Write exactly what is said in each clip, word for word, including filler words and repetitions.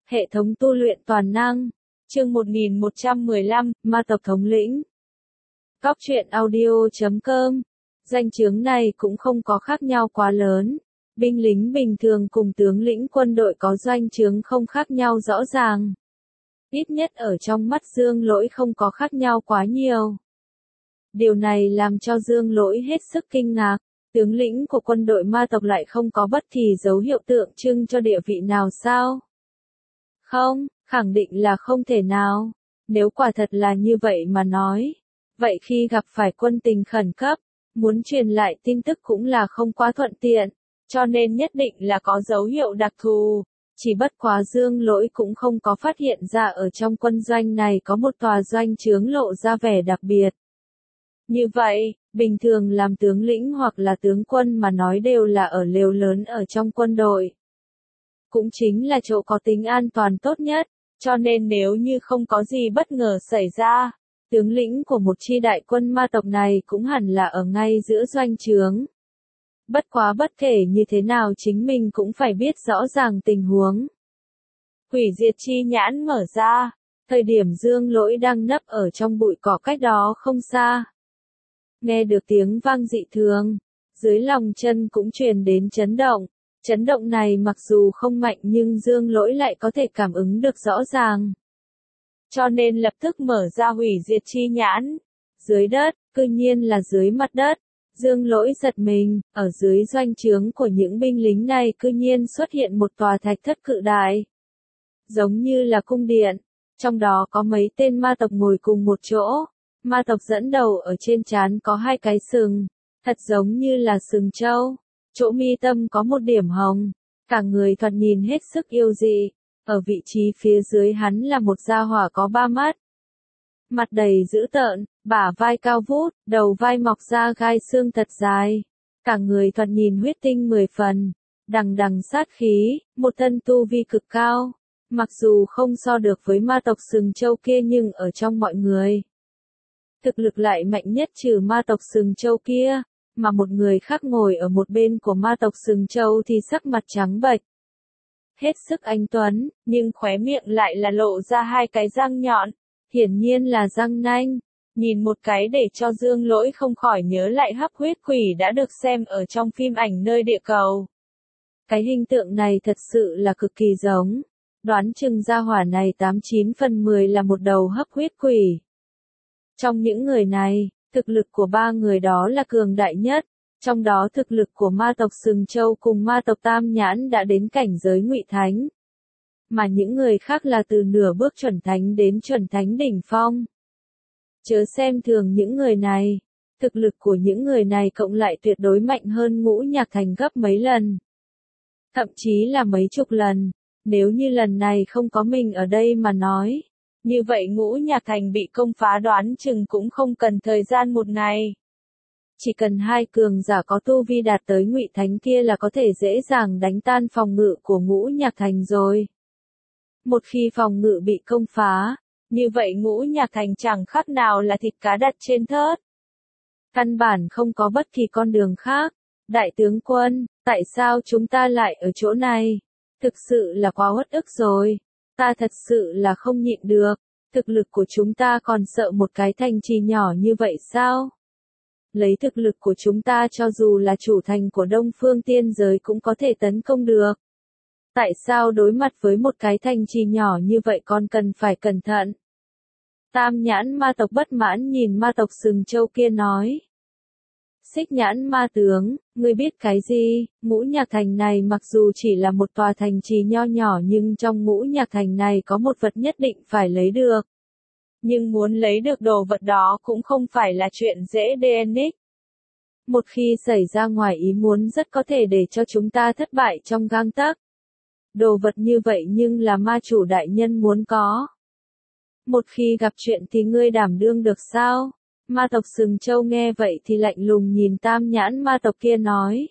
Hệ thống tu luyện toàn năng. Chương một nghìn một trăm mười lăm, Ma tộc thống lĩnh. Cóc truyện audio chấm com. Danh chướng này cũng không có khác nhau quá lớn. Binh lính bình thường cùng tướng lĩnh quân đội có doanh chướng không khác nhau rõ ràng. Ít nhất ở trong mắt Dương Lỗi không có khác nhau quá nhiều. Điều này làm cho Dương Lỗi hết sức kinh ngạc. Tướng lĩnh của quân đội ma tộc lại không có bất kỳ dấu hiệu tượng trưng cho địa vị nào sao? Không, khẳng định là không thể nào. Nếu quả thật là như vậy mà nói. Vậy khi gặp phải quân tình khẩn cấp, muốn truyền lại tin tức cũng là không quá thuận tiện. Cho nên nhất định là có dấu hiệu đặc thù. Chỉ bất quá Dương Lỗi cũng không có phát hiện ra ở trong quân doanh này có một tòa doanh trướng lộ ra vẻ đặc biệt. Như vậy, bình thường làm tướng lĩnh hoặc là tướng quân mà nói đều là ở lều lớn ở trong quân đội. Cũng chính là chỗ có tính an toàn tốt nhất, cho nên nếu như không có gì bất ngờ xảy ra, tướng lĩnh của một chi đại quân ma tộc này cũng hẳn là ở ngay giữa doanh trướng. Bất quá bất kể như thế nào chính mình cũng phải biết rõ ràng tình huống. Hủy diệt chi nhãn mở ra, thời điểm Dương Lỗi đang nấp ở trong bụi cỏ cách đó không xa. Nghe được tiếng vang dị thường, dưới lòng chân cũng truyền đến chấn động. Chấn động này mặc dù không mạnh nhưng Dương Lỗi lại có thể cảm ứng được rõ ràng. Cho nên lập tức mở ra hủy diệt chi nhãn. Dưới đất, cư nhiên là dưới mặt đất. Dương Lỗi giật mình, ở dưới doanh trướng của những binh lính này cư nhiên xuất hiện một tòa thạch thất cự đại. Giống như là cung điện, trong đó có mấy tên ma tộc ngồi cùng một chỗ. Ma tộc dẫn đầu ở trên trán có hai cái sừng, thật giống như là sừng trâu. Chỗ mi tâm có một điểm hồng, cả người thoạt nhìn hết sức yêu dị. Ở vị trí phía dưới hắn là một gia hỏa có ba mắt. Mặt đầy dữ tợn, bả vai cao vút, đầu vai mọc ra gai xương thật dài. Cả người thoạt nhìn huyết tinh mười phần, đằng đằng sát khí, một thân tu vi cực cao. Mặc dù không so được với ma tộc sừng trâu kia nhưng ở trong mọi người, thực lực lại mạnh nhất trừ ma tộc sừng trâu kia. Mà một người khác ngồi ở một bên của ma tộc sừng trâu thì sắc mặt trắng bệch. Hết sức anh tuấn, nhưng khóe miệng lại là lộ ra hai cái răng nhọn, hiển nhiên là răng nanh. Nhìn một cái để cho Dương Lỗi không khỏi nhớ lại hấp huyết quỷ đã được xem ở trong phim ảnh nơi địa cầu. Cái hình tượng này thật sự là cực kỳ giống. Đoán chừng gia hỏa này tám chín phần mười là một đầu hấp huyết quỷ. Trong những người này, thực lực của ba người đó là cường đại nhất, trong đó thực lực của ma tộc sừng trâu cùng ma tộc tam nhãn đã đến cảnh giới ngụy thánh. Mà những người khác là từ nửa bước chuẩn thánh đến chuẩn thánh đỉnh phong. Chớ xem thường những người này, thực lực của những người này cộng lại tuyệt đối mạnh hơn Ngũ Nhạc Thành gấp mấy lần. Thậm chí là mấy chục lần, nếu như lần này không có mình ở đây mà nói. Như vậy Ngũ Nhạc Thành bị công phá đoán chừng cũng không cần thời gian một ngày. Chỉ cần hai cường giả có tu vi đạt tới ngụy thánh kia là có thể dễ dàng đánh tan phòng ngự của Ngũ Nhạc Thành rồi. Một khi phòng ngự bị công phá, như vậy Ngũ Nhạc Thành chẳng khác nào là thịt cá đặt trên thớt. Căn bản không có bất kỳ con đường khác. Đại tướng quân, tại sao chúng ta lại ở chỗ này? Thực sự là quá uất ức rồi. Ta thật sự là không nhịn được, thực lực của chúng ta còn sợ một cái thành trì nhỏ như vậy sao? Lấy thực lực của chúng ta cho dù là chủ thành của Đông Phương Tiên Giới cũng có thể tấn công được. Tại sao đối mặt với một cái thành trì nhỏ như vậy còn cần phải cẩn thận? Tam nhãn ma tộc bất mãn nhìn ma tộc sừng trâu kia nói. Xích nhãn ma tướng, ngươi biết cái gì? Ngũ Nhạc Thành này mặc dù chỉ là một tòa thành trì nho nhỏ nhưng trong Ngũ Nhạc Thành này có một vật nhất định phải lấy được. Nhưng muốn lấy được đồ vật đó cũng không phải là chuyện dễ đê en ích. Một khi xảy ra ngoài ý muốn rất có thể để cho chúng ta thất bại trong gang tấc. Đồ vật như vậy nhưng là ma chủ đại nhân muốn có. Một khi gặp chuyện thì ngươi đảm đương được sao? Ma tộc sừng trâu nghe vậy thì lạnh lùng nhìn tam nhãn ma tộc kia nói.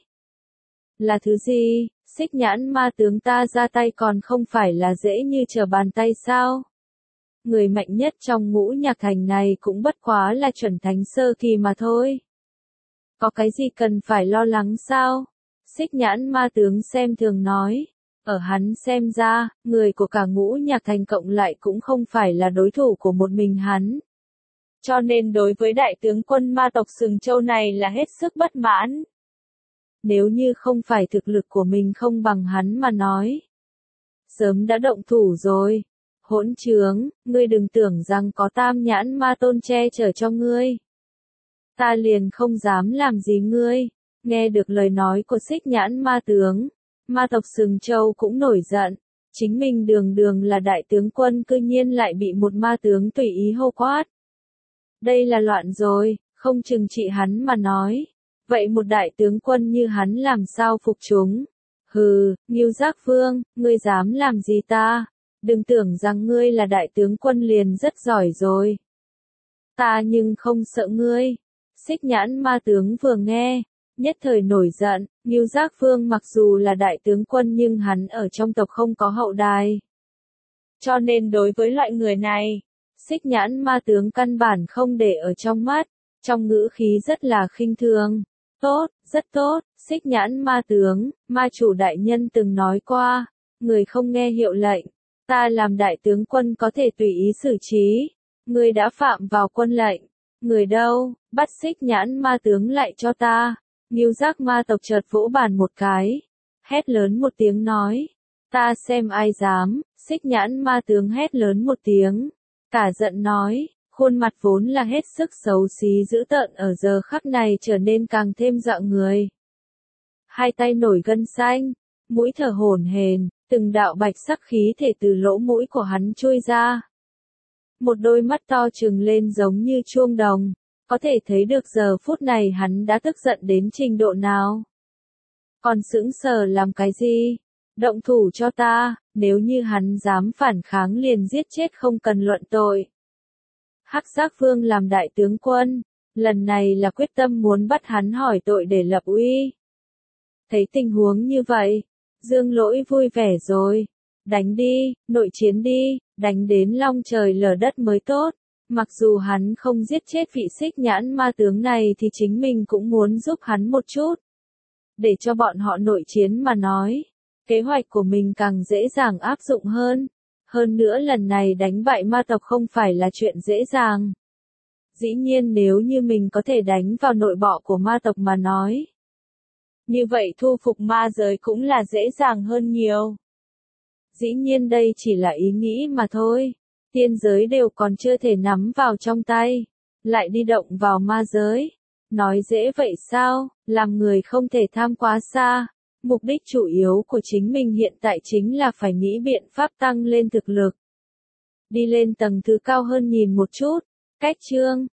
Là thứ gì? Xích nhãn ma tướng ta ra tay còn không phải là dễ như trở bàn tay sao? Người mạnh nhất trong Ngũ Nhạc Thành này cũng bất quá là chuẩn thánh sơ kỳ mà thôi. Có cái gì cần phải lo lắng sao? Xích nhãn ma tướng xem thường nói. Ở hắn xem ra, người của cả ngũ nhạc thành cộng lại cũng không phải là đối thủ của một mình hắn. Cho nên đối với đại tướng quân ma tộc Sừng Châu này là hết sức bất mãn. Nếu như không phải thực lực của mình không bằng hắn mà nói, sớm đã động thủ rồi. Hỗn trướng, ngươi đừng tưởng rằng có tam nhãn ma tôn che chở cho ngươi. Ta liền không dám làm gì ngươi. Nghe được lời nói của xích nhãn ma tướng, ma tộc Sừng Châu cũng nổi giận. Chính mình đường đường là đại tướng quân cư nhiên lại bị một ma tướng tùy ý hô quát. Đây là loạn rồi, không trừng trị hắn mà nói. Vậy một đại tướng quân như hắn làm sao phục chúng? Hừ, Ngưu Giác Vương, ngươi dám làm gì ta? Đừng tưởng rằng ngươi là đại tướng quân liền rất giỏi rồi. Ta nhưng không sợ ngươi. Xích nhãn ma tướng vừa nghe, nhất thời nổi giận. Ngưu Giác Vương mặc dù là đại tướng quân nhưng hắn ở trong tộc không có hậu đài. Cho nên đối với loại người này, xích nhãn ma tướng căn bản không để ở trong mắt, trong ngữ khí rất là khinh thường. Tốt, rất tốt, xích nhãn ma tướng, ma chủ đại nhân từng nói qua, người không nghe hiệu lệnh, ta làm đại tướng quân có thể tùy ý xử trí, người đã phạm vào quân lệnh, người đâu, bắt xích nhãn ma tướng lại cho ta. Ngưu Giác ma tộc chợt vỗ bàn một cái, hét lớn một tiếng nói, ta xem ai dám. Xích nhãn ma tướng hét lớn một tiếng, cả giận nói, khuôn mặt vốn là hết sức xấu xí dữ tợn ở giờ khắc này trở nên càng thêm dọa người. Hai tay nổi gân xanh, mũi thở hổn hển, từng đạo bạch sắc khí thể từ lỗ mũi của hắn trôi ra. Một đôi mắt to trừng lên giống như chuông đồng, có thể thấy được giờ phút này hắn đã tức giận đến trình độ nào. Còn sững sờ làm cái gì? Động thủ cho ta, nếu như hắn dám phản kháng liền giết chết không cần luận tội. Hắc Giác Vương làm đại tướng quân, lần này là quyết tâm muốn bắt hắn hỏi tội để lập uy. Thấy tình huống như vậy, Dương Lỗi vui vẻ rồi. Đánh đi, nội chiến đi, đánh đến long trời lở đất mới tốt. Mặc dù hắn không giết chết vị xích nhãn ma tướng này thì chính mình cũng muốn giúp hắn một chút. Để cho bọn họ nội chiến mà nói, kế hoạch của mình càng dễ dàng áp dụng hơn. Hơn nữa lần này đánh bại ma tộc không phải là chuyện dễ dàng. Dĩ nhiên nếu như mình có thể đánh vào nội bộ của ma tộc mà nói, như vậy thu phục ma giới cũng là dễ dàng hơn nhiều. Dĩ nhiên đây chỉ là ý nghĩ mà thôi. Tiên giới đều còn chưa thể nắm vào trong tay, lại đi động vào ma giới. Nói dễ vậy sao, làm người không thể tham quá xa. Mục đích chủ yếu của chính mình hiện tại chính là phải nghĩ biện pháp tăng lên thực lực. Đi lên tầng thứ cao hơn nhìn một chút. Cách chương